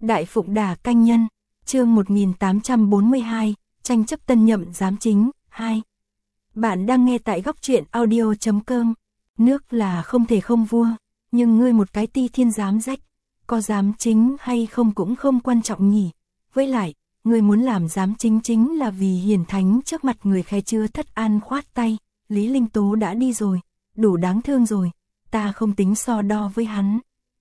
Đại Phụng Đà Canh Nhân, chương 1842, tranh chấp tân nhậm giám chính, 2. Bạn đang nghe tại góc truyện audio.com. Nước là không thể không vua, nhưng ngươi một cái Ti Thiên giám rách, có giám chính hay không cũng không quan trọng nhỉ. Với lại, ngươi muốn làm giám chính chính là vì hiển thánh trước mặt người khe chưa Thất An khoát tay, Lý Linh Tố đã đi rồi, đủ đáng thương rồi, ta không tính so đo với hắn.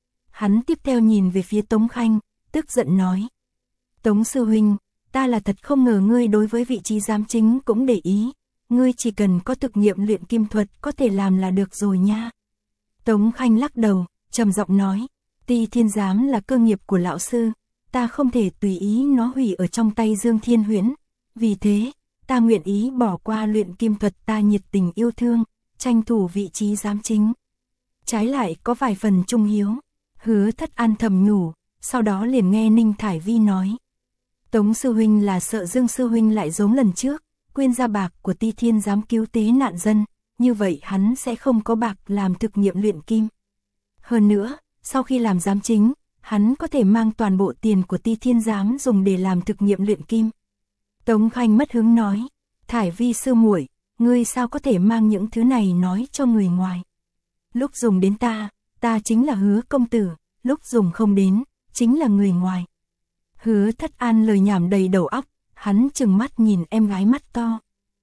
Hắn tiếp theo nhìn về phía Tống Khanh, tức giận nói. Tống sư huynh, ta là thật không ngờ ngươi đối với vị trí giám chính cũng để ý, ngươi chỉ cần có thực nghiệm luyện kim thuật có thể làm là được rồi nha. Tống Khanh lắc đầu, trầm giọng nói, Ti Thiên giám là cơ nghiệp của lão sư, ta không thể tùy ý nó hủy ở trong tay Dương Thiên Huyễn, vì thế, ta nguyện ý bỏ qua luyện kim thuật ta nhiệt tình yêu thương, tranh thủ vị trí giám chính. Trái lại có vài phần trung hiếu, Hứa Thất An thầm nhủ, sau đó liền nghe Ninh Thải Vi nói. Tống sư huynh là sợ Dương sư huynh lại giống lần trước, quyên ra bạc của Ti Thiên giám cứu tế nạn dân, như vậy hắn sẽ không có bạc làm thực nghiệm luyện kim. Hơn nữa, sau khi làm giám chính, hắn có thể mang toàn bộ tiền của Ti Thiên giám dùng để làm thực nghiệm luyện kim. Tống Khanh mất hứng nói, Thải Vi sư muội, ngươi sao có thể mang những thứ này nói cho người ngoài. Lúc dùng đến ta chính là Hứa công tử, lúc dùng không đến, chính là người ngoài. Hứa Thất An lời nhảm đầy đầu óc, hắn trừng mắt nhìn em gái mắt to.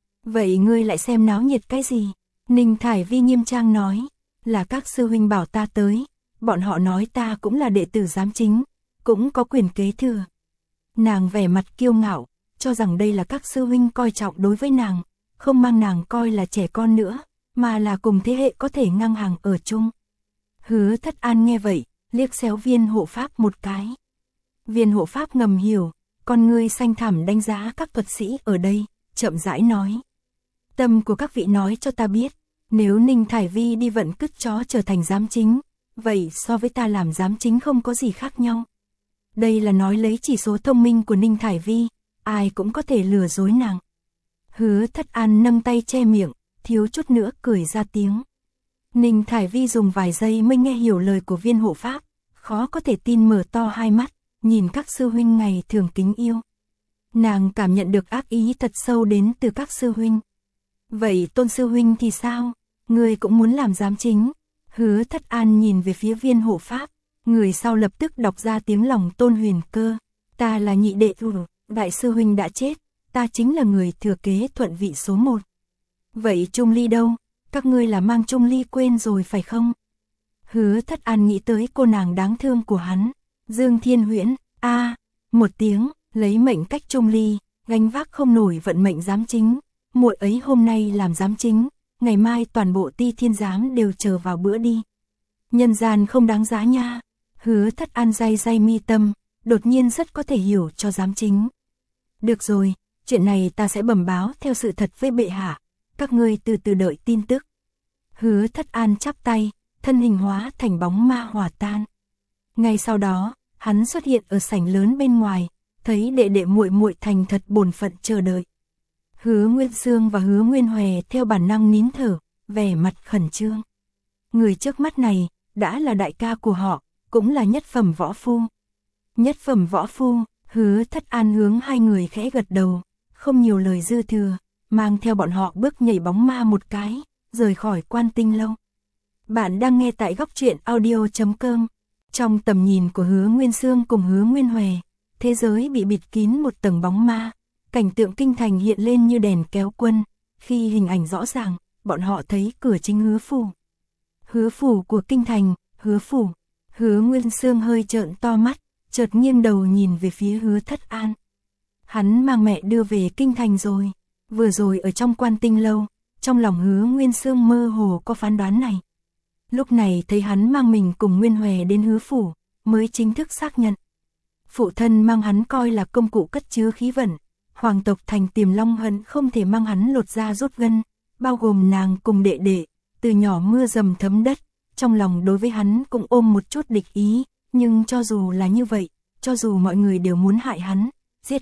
Vậy ngươi lại xem náo nhiệt cái gì? Ninh Thải Vi nghiêm trang nói, là các sư huynh bảo ta tới, bọn họ nói ta cũng là đệ tử giám chính, cũng có quyền kế thừa. Nàng vẻ mặt kiêu ngạo, cho rằng đây là các sư huynh coi trọng đối với nàng, không mang nàng coi là trẻ con nữa, mà là cùng thế hệ có thể ngang hàng ở chung. Hứa Thất An nghe vậy, liếc xéo Viên hộ pháp một cái. Viên hộ pháp ngầm hiểu, con ngươi xanh thẳm đánh giá các thuật sĩ ở đây, chậm rãi nói. Tâm của các vị nói cho ta biết, nếu Ninh Thải Vi đi vận cứt chó trở thành giám chính, vậy so với ta làm giám chính không có gì khác nhau. Đây là nói lấy chỉ số thông minh của Ninh Thải Vi, ai cũng có thể lừa dối nàng. Hứa Thất An nâng tay che miệng, thiếu chút nữa cười ra tiếng. Ninh Thải Vi dùng vài giây mới nghe hiểu lời của Viên hộ pháp, khó có thể tin mở to hai mắt, nhìn các sư huynh ngày thường kính yêu. Nàng cảm nhận được ác ý thật sâu đến từ các sư huynh. Vậy Tôn sư huynh thì sao? Người cũng muốn làm giám chính? Hứa Thất An nhìn về phía Viên hộ pháp, người sau lập tức đọc ra tiếng lòng Tôn Huyền Cơ. Ta là nhị đệ tử, đại sư huynh đã chết, ta chính là người thừa kế thuận vị số 1. Vậy Trung Ly đâu? Các ngươi là mang Trung Ly quên rồi phải không? Hứa Thất An nghĩ tới cô nàng đáng thương của hắn, Dương Thiên Huyễn, một tiếng, lấy mệnh cách Trung Ly, gánh vác không nổi vận mệnh giám chính, muội ấy hôm nay làm giám chính, ngày mai toàn bộ Ti Thiên giám đều chờ vào bữa đi. Nhân gian không đáng giá nha. Hứa Thất An day mi tâm, đột nhiên rất có thể hiểu cho giám chính. Được rồi, chuyện này ta sẽ bẩm báo theo sự thật với bệ hạ, các ngươi từ từ đợi tin tức. Hứa Thất An chắp tay, thân hình hóa thành bóng ma hòa tan. Ngay sau đó, hắn xuất hiện ở sảnh lớn bên ngoài, thấy đệ đệ muội muội thành thật bổn phận chờ đợi. Hứa Nguyên Sương và Hứa Nguyên Hòe theo bản năng nín thở, vẻ mặt khẩn trương. Người trước mắt này, đã là đại ca của họ, cũng là nhất phẩm võ phu. Nhất phẩm võ phu, Hứa Thất An hướng hai người khẽ gật đầu, không nhiều lời dư thừa, mang theo bọn họ bước nhảy bóng ma một cái, rời khỏi Quan Tinh Lâu. Bạn đang nghe tại góc truyện audio.com. Trong tầm nhìn của Hứa Nguyên Sương cùng Hứa Nguyên Hòe, thế giới bị bịt kín một tầng bóng ma, cảnh tượng kinh thành hiện lên như đèn kéo quân, khi hình ảnh rõ ràng, bọn họ thấy cửa chính Hứa phủ. Hứa phủ của kinh thành, Hứa phủ. Hứa Nguyên Sương hơi trợn to mắt, chợt nghiêng đầu nhìn về phía Hứa Thất An. Hắn mang mẹ đưa về kinh thành rồi. Vừa rồi ở trong Quan Tinh Lâu, trong lòng Hứa Nguyên Sương mơ hồ có phán đoán này. Lúc này thấy hắn mang mình cùng Nguyên Hòe đến Hứa phủ, mới chính thức xác nhận. Phụ thân mang hắn coi là công cụ cất chứa khí vận, hoàng tộc thành Tiềm Long hận không thể mang hắn lột da rút gân, bao gồm nàng cùng đệ đệ, từ nhỏ mưa dầm thấm đất, trong lòng đối với hắn cũng ôm một chút địch ý, nhưng cho dù là như vậy, cho dù mọi người đều muốn hại hắn, giết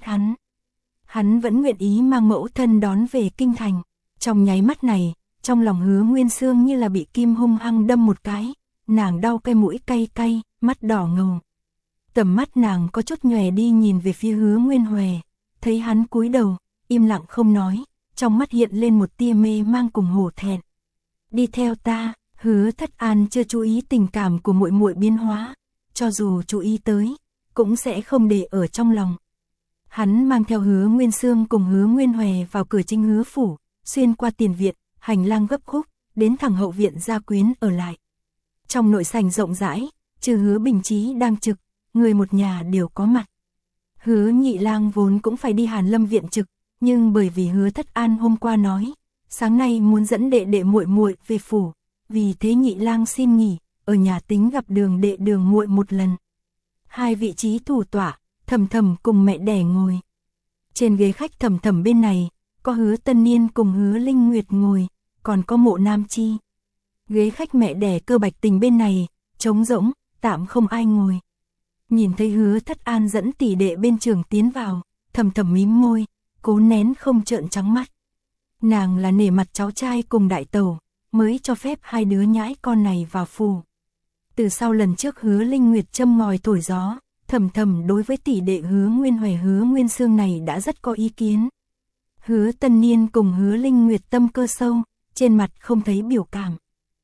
hắn vẫn nguyện ý mang mẫu thân đón về kinh thành. Trong nháy mắt này, trong lòng Hứa Nguyên Sương như là bị kim hung hăng đâm một cái, nàng đau cái mũi cay cay, mắt đỏ ngầu. Tầm mắt nàng có chút nhòe đi nhìn về phía Hứa Nguyên Hòe, thấy hắn cúi đầu, im lặng không nói, trong mắt hiện lên một tia mê mang cùng hổ thẹn. Đi theo ta. Hứa Thất An chưa chú ý tình cảm của muội muội biến hóa, cho dù chú ý tới, cũng sẽ không để ở trong lòng. Hắn mang theo Hứa Nguyên Sương cùng Hứa Nguyên Hòe vào cửa chính Hứa phủ, xuyên qua tiền viện, hành lang gấp khúc, đến thẳng hậu viện gia quyến ở lại. Trong nội sảnh rộng rãi, trừ Hứa Bình Chí đang trực, người một nhà đều có mặt. Hứa Nhị Lang vốn cũng phải đi Hàn Lâm viện trực, nhưng bởi vì Hứa Thất An hôm qua nói, sáng nay muốn dẫn đệ đệ muội muội về phủ, vì thế Nhị Lang xin nghỉ, ở nhà tính gặp Đường đệ Đường muội một lần. Hai vị trí thủ tọa, Thầm Thầm cùng mẹ đẻ ngồi. Trên ghế khách Thầm Thầm bên này, có Hứa Tân Niên cùng Hứa Linh Nguyệt ngồi, còn có Mộ Nam Chi. Ghế khách mẹ đẻ Cơ Bạch Tình bên này, trống rỗng, tạm không ai ngồi. Nhìn thấy Hứa Thất An dẫn tỷ đệ bên trường tiến vào, Thầm Thầm mím môi, cố nén không trợn trắng mắt. Nàng là nể mặt cháu trai cùng đại tẩu, mới cho phép hai đứa nhãi con này vào phủ. Từ sau lần trước Hứa Linh Nguyệt châm ngòi thổi gió, Thầm Thầm đối với tỷ đệ Hứa Nguyên Hòe Hứa Nguyên Sương này đã rất có ý kiến. Hứa Tân Niên cùng Hứa Linh Nguyệt tâm cơ sâu, trên mặt không thấy biểu cảm.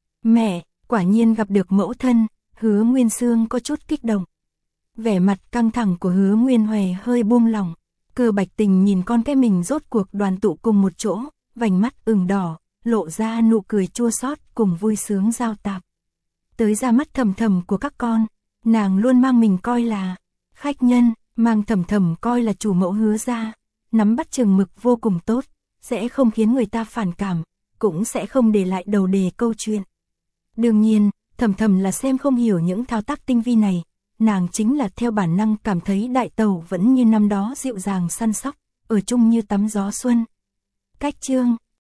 Mẹ, quả nhiên gặp được mẫu thân, Hứa Nguyên Sương có chút kích động. Vẻ mặt căng thẳng của Hứa Nguyên Hòe hơi buông lỏng. Cơ Bạch Tình nhìn con cái mình rốt cuộc đoàn tụ cùng một chỗ, vành mắt ửng đỏ, lộ ra nụ cười chua xót cùng vui sướng giao tạp. Tới ra mắt Thầm Thầm của các con, nàng luôn mang mình coi là khách nhân, mang Thầm Thầm coi là chủ mẫu Hứa gia, nắm bắt chừng mực vô cùng tốt, sẽ không khiến người ta phản cảm, cũng sẽ không để lại đầu đề câu chuyện. Đương nhiên, Thầm Thầm là xem không hiểu những thao tác tinh vi này, nàng chính là theo bản năng cảm thấy đại tẩu vẫn như năm đó dịu dàng săn sóc, ở chung như tắm gió xuân. Cách chương